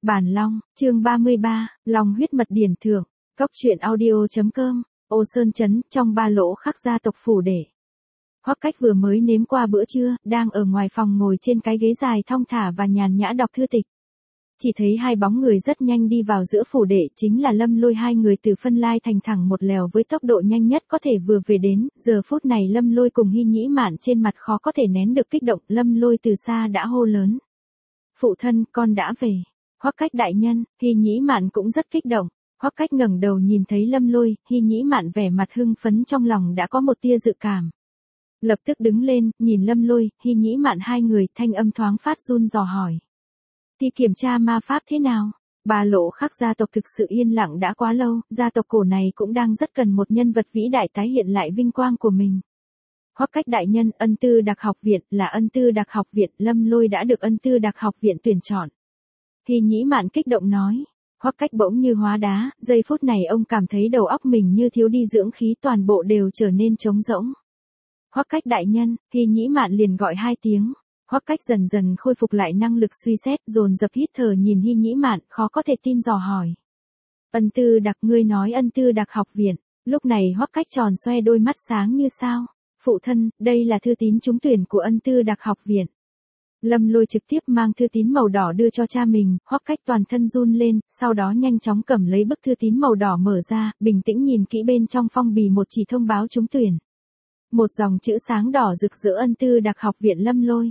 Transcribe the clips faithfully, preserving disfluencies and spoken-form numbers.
Bản Long, chương ba mươi ba, Long huyết mật điển thưởng, cốc truyện audio chấm com, Ô Sơn Trấn, trong ba lỗ khắc gia tộc phủ để. Hoắc Cách vừa mới nếm qua bữa trưa, đang ở ngoài phòng ngồi trên cái ghế dài thong thả và nhàn nhã đọc thư tịch. Chỉ thấy hai bóng người rất nhanh đi vào giữa phủ đệ, chính là Lâm Lôi. Hai người từ Phân Lai Thành thẳng một lèo với tốc độ nhanh nhất có thể vừa về đến. Giờ phút này Lâm Lôi cùng Hy Nhĩ Mạn trên mặt khó có thể nén được kích động. Lâm Lôi từ xa đã hô lớn: "Phụ thân, con đã về." Hoắc Cách đại nhân. Hy Nhĩ Mạn cũng rất kích động. Hoắc Cách ngẩng đầu nhìn thấy Lâm Lôi, Hy Nhĩ Mạn vẻ mặt hưng phấn, trong lòng đã có một tia dự cảm. Lập tức đứng lên, nhìn Lâm Lôi, Hy Nhĩ Mạn hai người, thanh âm thoáng phát run dò hỏi: "Thì kiểm tra ma pháp thế nào?" Ba lỗ khắc gia tộc thực sự yên lặng đã quá lâu, gia tộc cổ này cũng đang rất cần một nhân vật vĩ đại tái hiện lại vinh quang của mình. Hoắc Cách đại nhân, Ân Tư Đặc học viện, là Ân Tư Đặc học viện, Lâm Lôi đã được Ân Tư Đặc học viện tuyển chọn. Hy Nhĩ Mạn kích động nói. Hoắc Cách bỗng như hóa đá, giây phút này ông cảm thấy đầu óc mình như thiếu đi dưỡng khí, toàn bộ đều trở nên trống rỗng. "Hoắc Cách đại nhân." Hy Nhĩ Mạn liền gọi hai tiếng. Hoắc Cách dần dần khôi phục lại năng lực suy xét, dồn dập hít thở nhìn Hy Nhĩ Mạn, khó có thể tin dò hỏi: "Ân Tư Đặc, ngươi nói Ân Tư Đặc học viện?" Lúc này Hoắc Cách tròn xoe đôi mắt sáng như sao. "Phụ thân, đây là thư tín trúng tuyển của Ân Tư Đặc học viện." Lâm Lôi trực tiếp mang thư tín màu đỏ đưa cho cha mình. Hoắc Cách toàn thân run lên, sau đó nhanh chóng cầm lấy bức thư tín màu đỏ mở ra, bình tĩnh nhìn kỹ bên trong phong bì một chỉ thông báo trúng tuyển. Một dòng chữ sáng đỏ rực rỡ: Ân Tư Đặc học viện Lâm Lôi.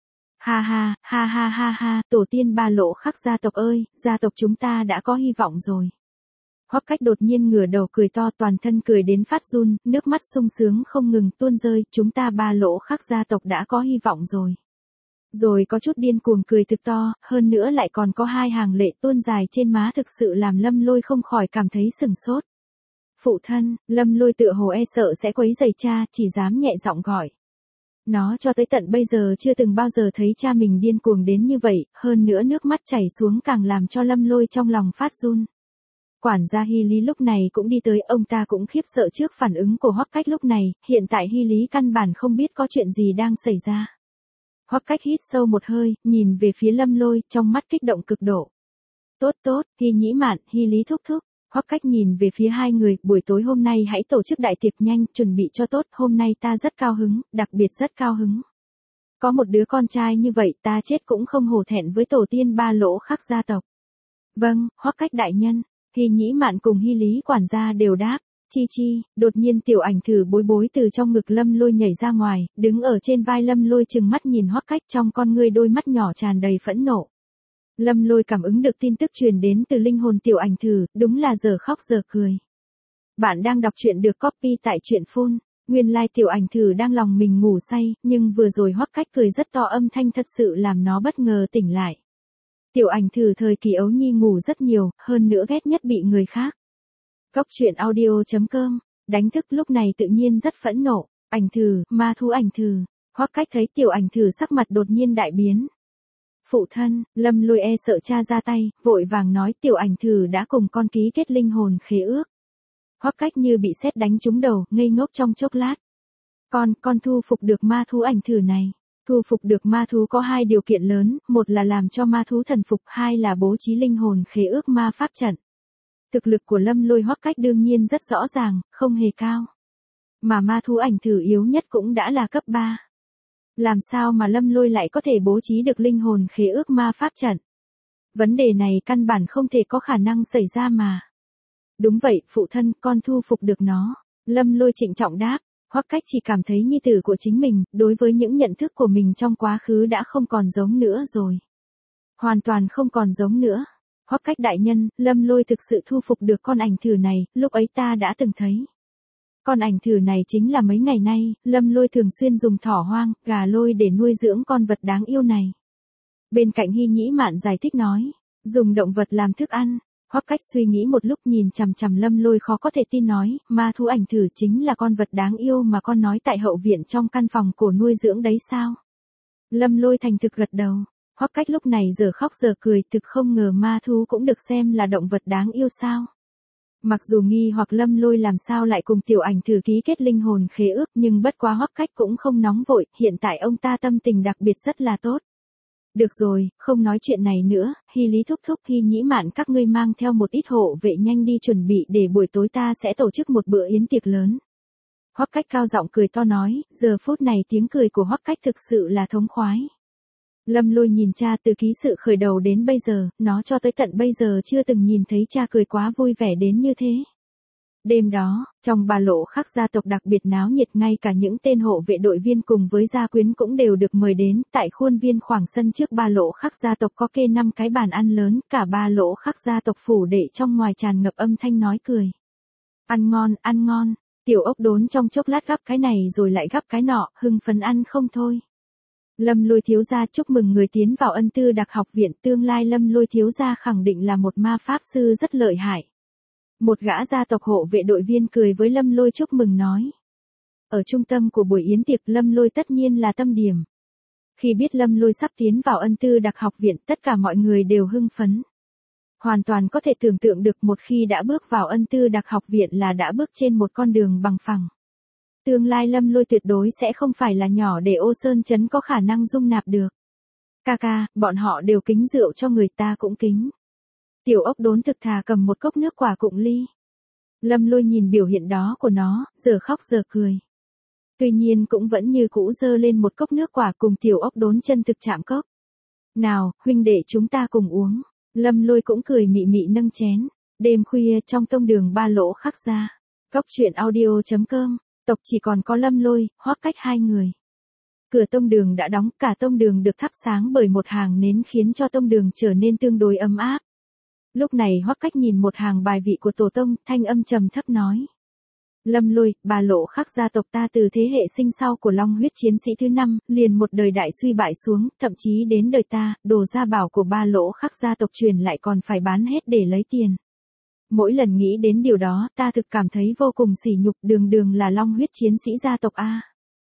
Ha ha, ha ha ha ha, tổ tiên ba lỗ khắc gia tộc ơi, gia tộc chúng ta đã có hy vọng rồi. Hoắc Cách đột nhiên ngửa đầu cười to, toàn thân cười đến phát run, nước mắt sung sướng không ngừng tuôn rơi, chúng ta ba lỗ khắc gia tộc đã có hy vọng rồi. Rồi có chút điên cuồng cười thực to, hơn nữa lại còn có hai hàng lệ tuôn dài trên má, thực sự làm Lâm Lôi không khỏi cảm thấy sừng sốt. "Phụ thân." Lâm Lôi tựa hồ e sợ sẽ quấy rầy cha, chỉ dám nhẹ giọng gọi. Nó cho tới tận bây giờ chưa từng bao giờ thấy cha mình điên cuồng đến như vậy, hơn nữa nước mắt chảy xuống càng làm cho Lâm Lôi trong lòng phát run. Quản gia Hy Lý lúc này cũng đi tới, ông ta cũng khiếp sợ trước phản ứng của Hoắc Cách lúc này, hiện tại Hy Lý căn bản không biết có chuyện gì đang xảy ra. Hoắc Cách hít sâu một hơi, nhìn về phía Lâm Lôi, trong mắt kích động cực độ. "Tốt tốt, Hy Nhĩ Mạn, Hy Lý thúc thúc." Hoắc Cách nhìn về phía hai người, "Buổi tối hôm nay hãy tổ chức đại tiệc nhanh, chuẩn bị cho tốt, hôm nay ta rất cao hứng, đặc biệt rất cao hứng. Có một đứa con trai như vậy, ta chết cũng không hổ thẹn với tổ tiên ba lỗ khắc gia tộc." "Vâng, Hoắc Cách đại nhân." Hy Nhĩ Mạn cùng Hy Lý quản gia đều đáp. Chi chi, đột nhiên tiểu ảnh thử bối bối từ trong ngực Lâm Lôi nhảy ra ngoài, đứng ở trên vai Lâm Lôi trừng mắt nhìn Hoắc Cách, trong con ngươi đôi mắt nhỏ tràn đầy phẫn nộ. Lâm Lôi cảm ứng được tin tức truyền đến từ linh hồn tiểu ảnh thử, đúng là giờ khóc giờ cười. Bạn đang đọc truyện được copy tại truyện phone. Nguyên lai like tiểu ảnh thử đang lòng mình ngủ say, nhưng vừa rồi Hoắc Cách cười rất to, âm thanh thật sự làm nó bất ngờ tỉnh lại. Tiểu ảnh thử thời kỳ ấu nhi ngủ rất nhiều, hơn nữa ghét nhất bị người khác. Cốc truyện audio chấm com, đánh thức lúc này tự nhiên rất phẫn nộ. "Ảnh thử, ma thú ảnh thử." Hoắc Cách thấy tiểu ảnh thử sắc mặt đột nhiên đại biến. "Phụ thân." Lâm Lôi e sợ cha ra tay, vội vàng nói tiểu ảnh thử đã cùng con ký kết linh hồn khế ước. Hoắc Cách như bị sét đánh trúng đầu, ngây ngốc trong chốc lát. Con, con thu phục được ma thú ảnh thử này. Thu phục được ma thú có hai điều kiện lớn, một là làm cho ma thú thần phục, hai là bố trí linh hồn khế ước ma pháp trận. Thực lực của Lâm Lôi Hoắc Cách đương nhiên rất rõ ràng, không hề cao. Mà ma thú ảnh thử yếu nhất cũng đã là cấp ba. Làm sao mà Lâm Lôi lại có thể bố trí được linh hồn khế ước ma pháp trận? Vấn đề này căn bản không thể có khả năng xảy ra mà. "Đúng vậy, phụ thân, con thu phục được nó." Lâm Lôi trịnh trọng đáp. Hoắc Cách chỉ cảm thấy nhi tử của chính mình, đối với những nhận thức của mình trong quá khứ đã không còn giống nữa rồi. Hoàn toàn không còn giống nữa. "Hoắc Cách đại nhân, Lâm Lôi thực sự thu phục được con ảnh thử này, lúc ấy ta đã từng thấy. Con ảnh thử này chính là mấy ngày nay, Lâm Lôi thường xuyên dùng thỏ hoang, gà lôi để nuôi dưỡng con vật đáng yêu này." Bên cạnh Hy Nhĩ Mạn giải thích nói, "Dùng động vật làm thức ăn." Hoắc Cách suy nghĩ một lúc nhìn chằm chằm Lâm Lôi khó có thể tin nói, "Ma thú ảnh thử chính là con vật đáng yêu mà con nói tại hậu viện trong căn phòng cổ nuôi dưỡng đấy sao?" Lâm Lôi thành thực gật đầu. Hoắc Cách lúc này giờ khóc giờ cười, thực không ngờ ma thú cũng được xem là động vật đáng yêu sao. Mặc dù nghi hoặc Lâm Lôi làm sao lại cùng tiểu ảnh thử ký kết linh hồn khế ước, nhưng bất quá Hoắc Cách cũng không nóng vội, hiện tại ông ta tâm tình đặc biệt rất là tốt. Được rồi, không nói chuyện này nữa, Hy Lý thúc thúc, Hy Nhĩ Mạn, các ngươi mang theo một ít hộ vệ nhanh đi chuẩn bị để buổi tối ta sẽ tổ chức một bữa yến tiệc lớn. Hoắc Cách cao giọng cười to nói, giờ phút này tiếng cười của Hoắc Cách thực sự là thống khoái. Lâm Lôi nhìn cha từ ký sự khởi đầu đến bây giờ, nó cho tới tận bây giờ chưa từng nhìn thấy cha cười quá vui vẻ đến như thế. Đêm đó, trong ba lỗ Khắc gia tộc đặc biệt náo nhiệt, ngay cả những tên hộ vệ đội viên cùng với gia quyến cũng đều được mời đến. Tại khuôn viên khoảng sân trước ba lỗ Khắc gia tộc có kê năm cái bàn ăn lớn, cả ba lỗ Khắc gia tộc phủ đệ trong ngoài tràn ngập âm thanh nói cười. Ăn ngon, ăn ngon, Tiểu Ốc Đốn trong chốc lát gắp cái này rồi lại gắp cái nọ, hưng phấn ăn không thôi. Lâm Lôi thiếu gia chúc mừng người tiến vào Ân Tư Đặc học viện, tương lai Lâm Lôi thiếu gia khẳng định là một ma pháp sư rất lợi hại. Một gã gia tộc hộ vệ đội viên cười với Lâm Lôi chúc mừng nói. Ở trung tâm của buổi yến tiệc, Lâm Lôi tất nhiên là tâm điểm. Khi biết Lâm Lôi sắp tiến vào Ân Tư Đặc học viện, tất cả mọi người đều hưng phấn. Hoàn toàn có thể tưởng tượng được một khi đã bước vào Ân Tư Đặc học viện là đã bước trên một con đường bằng phẳng. Tương lai Lâm Lôi tuyệt đối sẽ không phải là nhỏ để Ô Sơn Trấn có khả năng dung nạp được. Ca ca, bọn họ đều kính rượu cho người, ta cũng kính. Tiểu Ốc Đốn thực thà cầm một cốc nước quả cụng ly. Lâm Lôi nhìn biểu hiện đó của nó, giờ khóc giờ cười. Tuy nhiên cũng vẫn như cũ giơ lên một cốc nước quả cùng Tiểu Ốc Đốn chân thực chạm cốc. Nào, huynh đệ chúng ta cùng uống. Lâm Lôi cũng cười mị mị nâng chén. Đêm khuya trong tông đường ba lỗ Khắc gia. Cốc truyện audio chấm com. Tộc chỉ còn có Lâm Lôi, Hoắc Cách hai người. Cửa tông đường đã đóng, cả tông đường được thắp sáng bởi một hàng nến khiến cho tông đường trở nên tương đối ấm áp. Lúc này Hoắc Cách nhìn một hàng bài vị của tổ tông, thanh âm trầm thấp nói. Lâm Lôi, ba lỗ Khắc gia tộc ta từ thế hệ sinh sau của Long huyết chiến sĩ thứ năm, liền một đời đại suy bại xuống, thậm chí đến đời ta, đồ gia bảo của ba lỗ Khắc gia tộc truyền lại còn phải bán hết để lấy tiền. Mỗi lần nghĩ đến điều đó, ta thực cảm thấy vô cùng sỉ nhục, đường đường là Long huyết chiến sĩ gia tộc a.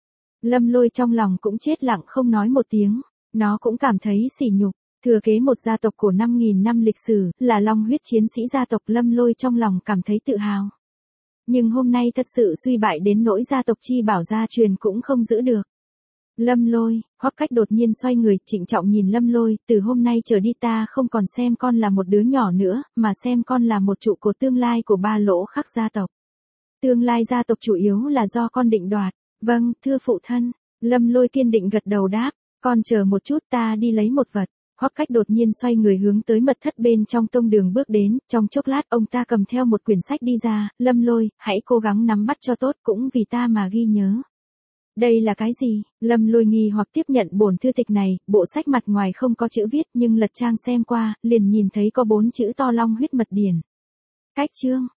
Lâm Lôi trong lòng cũng chết lặng không nói một tiếng, nó cũng cảm thấy sỉ nhục. Thừa kế một gia tộc của năm nghìn năm lịch sử, là Long huyết chiến sĩ gia tộc, Lâm Lôi trong lòng cảm thấy tự hào. Nhưng hôm nay thật sự suy bại đến nỗi gia tộc chi bảo gia truyền cũng không giữ được. Lâm Lôi, Hoắc Cách đột nhiên xoay người, trịnh trọng nhìn Lâm Lôi, từ hôm nay trở đi ta không còn xem con là một đứa nhỏ nữa, mà xem con là một trụ cột tương lai của ba lỗ Khắc gia tộc. Tương lai gia tộc chủ yếu là do con định đoạt. Vâng, thưa phụ thân. Lâm Lôi kiên định gật đầu đáp, con chờ một chút, ta đi lấy một vật. Hoắc Cách đột nhiên xoay người hướng tới mật thất bên trong tông đường bước đến, trong chốc lát ông ta cầm theo một quyển sách đi ra, Lâm Lôi, hãy cố gắng nắm bắt cho tốt, cũng vì ta mà ghi nhớ. Đây là cái gì? Lâm Lôi nghi hoặc tiếp nhận bổn thư tịch này, bộ sách mặt ngoài không có chữ viết nhưng lật trang xem qua, liền nhìn thấy có bốn chữ to Long huyết mật điển. Cách chương,